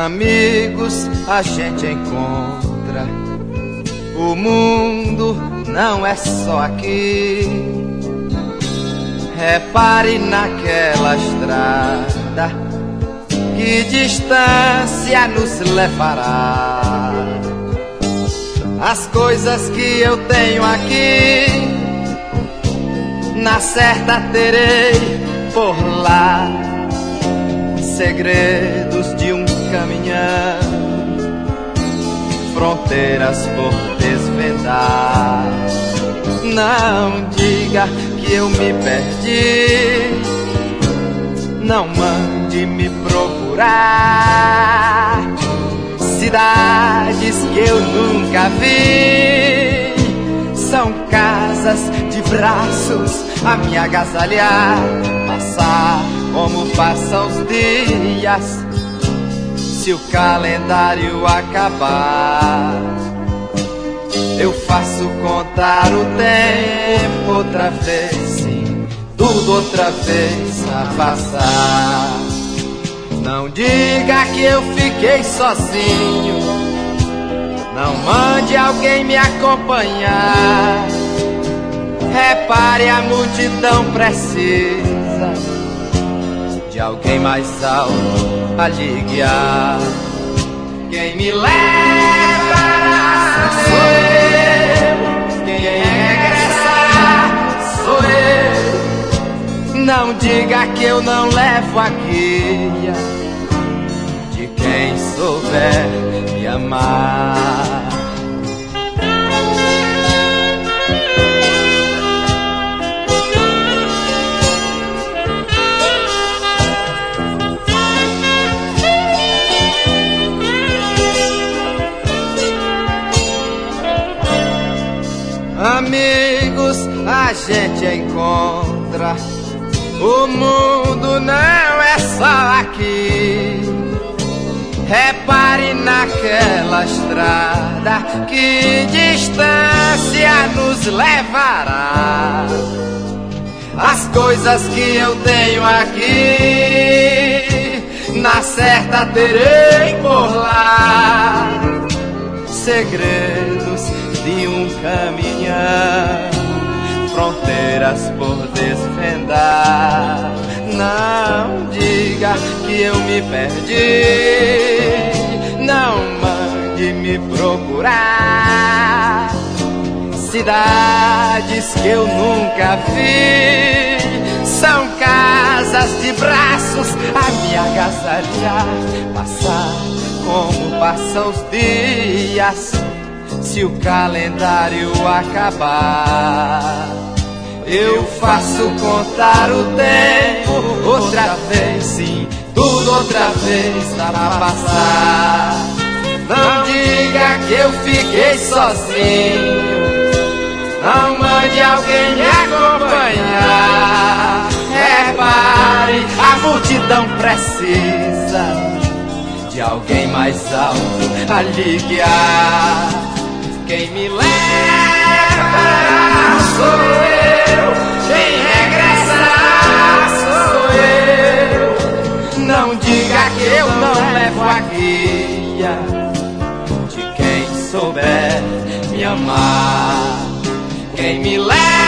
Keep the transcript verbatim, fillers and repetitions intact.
Amigos a gente encontra, o mundo não é só aqui. Repare naquela estrada, que distância nos levará. As coisas que eu tenho aqui, na certa terei por lá. Segredos de um caminhão, fronteiras por desvendar. Não diga que eu me perdi, não mande me procurar. Cidades que eu nunca vi, são casas de braços a me agasalhar. Passar como passam os dias, se o calendário acabar. Eu faço contar o tempo outra vez, sim, tudo outra vez a passar. Não diga que eu fiquei sozinho, não mande alguém me acompanhar. Repare, a multidão precisa de alguém mais alto a lhe guiar. Quem me leva sou eu, quem regressar sou eu. Não diga que eu não levo a guia de quem souber me amar. Amigos a gente encontra, o mundo não é só aqui. Repare naquela estrada, que distância nos levará. As coisas que eu tenho aqui, na certa terei por lá. Segredos de um caminhão, fronteiras por desvendar. Não diga que eu me perdi, não mande me procurar. Cidades que eu nunca vi, são casas de braços a me agasalhar. Passar como passam os dias, se o calendário acabar. Eu faço contar o tempo outra vez, sim, tudo outra vez dá pra passar. Não diga que eu fiquei sozinho, não mande alguém me acompanhar. Repare, a multidão precisa de alguém mais alto a lhe guiar. Quem me leva sou eu, quem regressar sou eu. Não diga que eu não levo a guia de quem souber me amar. Quem me leva